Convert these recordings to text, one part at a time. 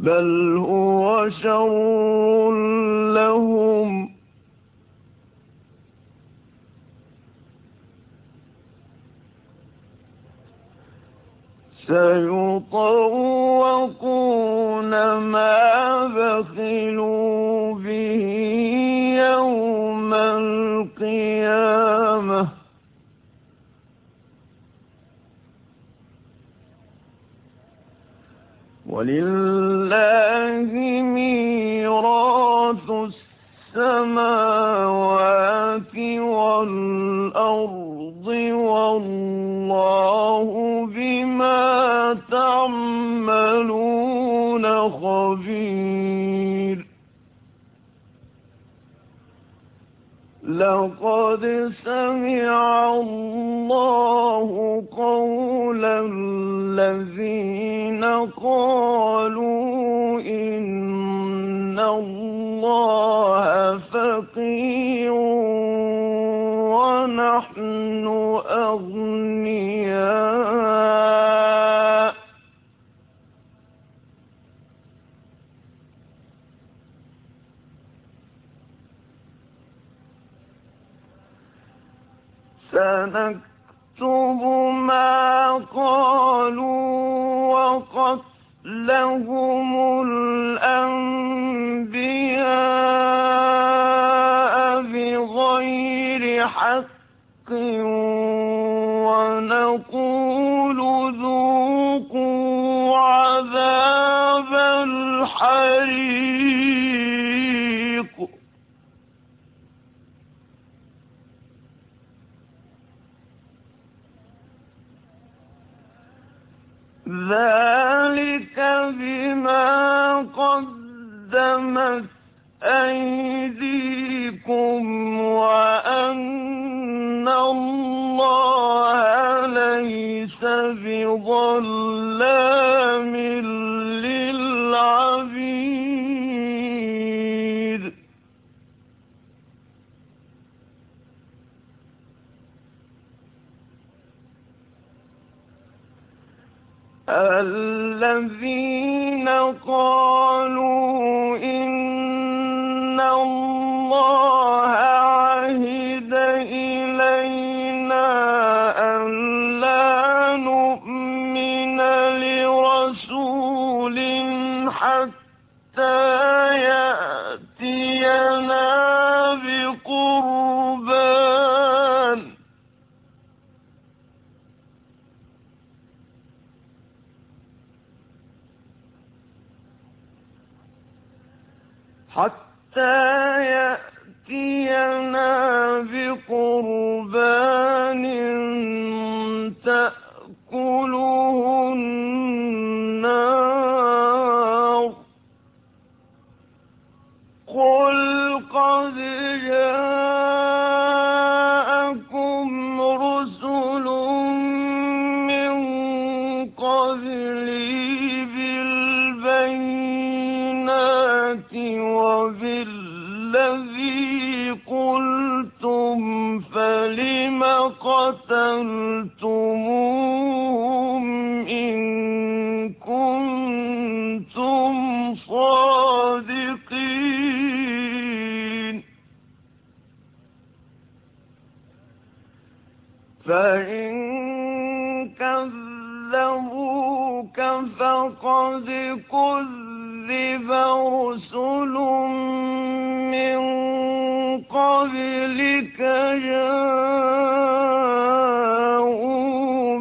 بل هو شر لهم سيطوقون ما بخلوا به يوم القيامة ولله ميراث السماوات والأرض والله بما تعملون خبير لقد سمع الله قول الذين قالوا إن الله فقير ونحن أغنياء سنكتب ما قالوا وقتلهم الأنبياء بغير حق ونقول ذوقوا عذاب الحريق ذلك بما قدمت أيديكم وأن الله ليس بظلام للعبيد الذين قالوا إن الله عهد إلينا ألا نؤمن لرسول حتى يأتينا بقربان تأكله النار قل قد جاءكم رسل من قبلي بالبينات وبالذي قلتم فلم قتلتموهم إن كنتم صادقين فإن كذبوك فقد كذب رسل من قبلك جاءوا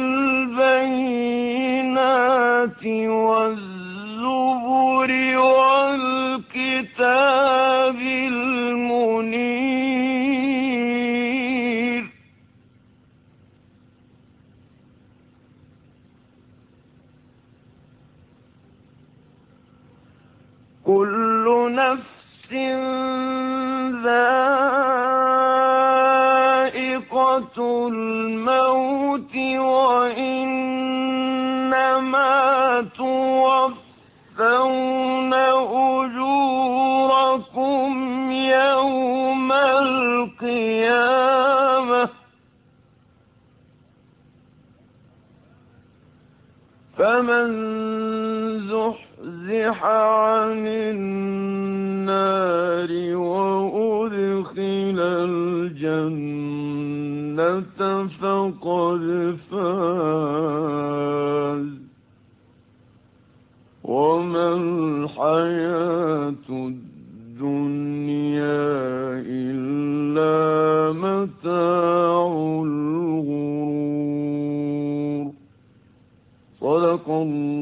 بالبينات والزبر والكتاب المنير كل نفس ذائقة الموت وإنما توفون أجوركم يوم القيامة فمن زحزح عن النار وأدخل الجنة فقد فاز. وما الحياة الدنيا إلا متاع الغرور. صدق الله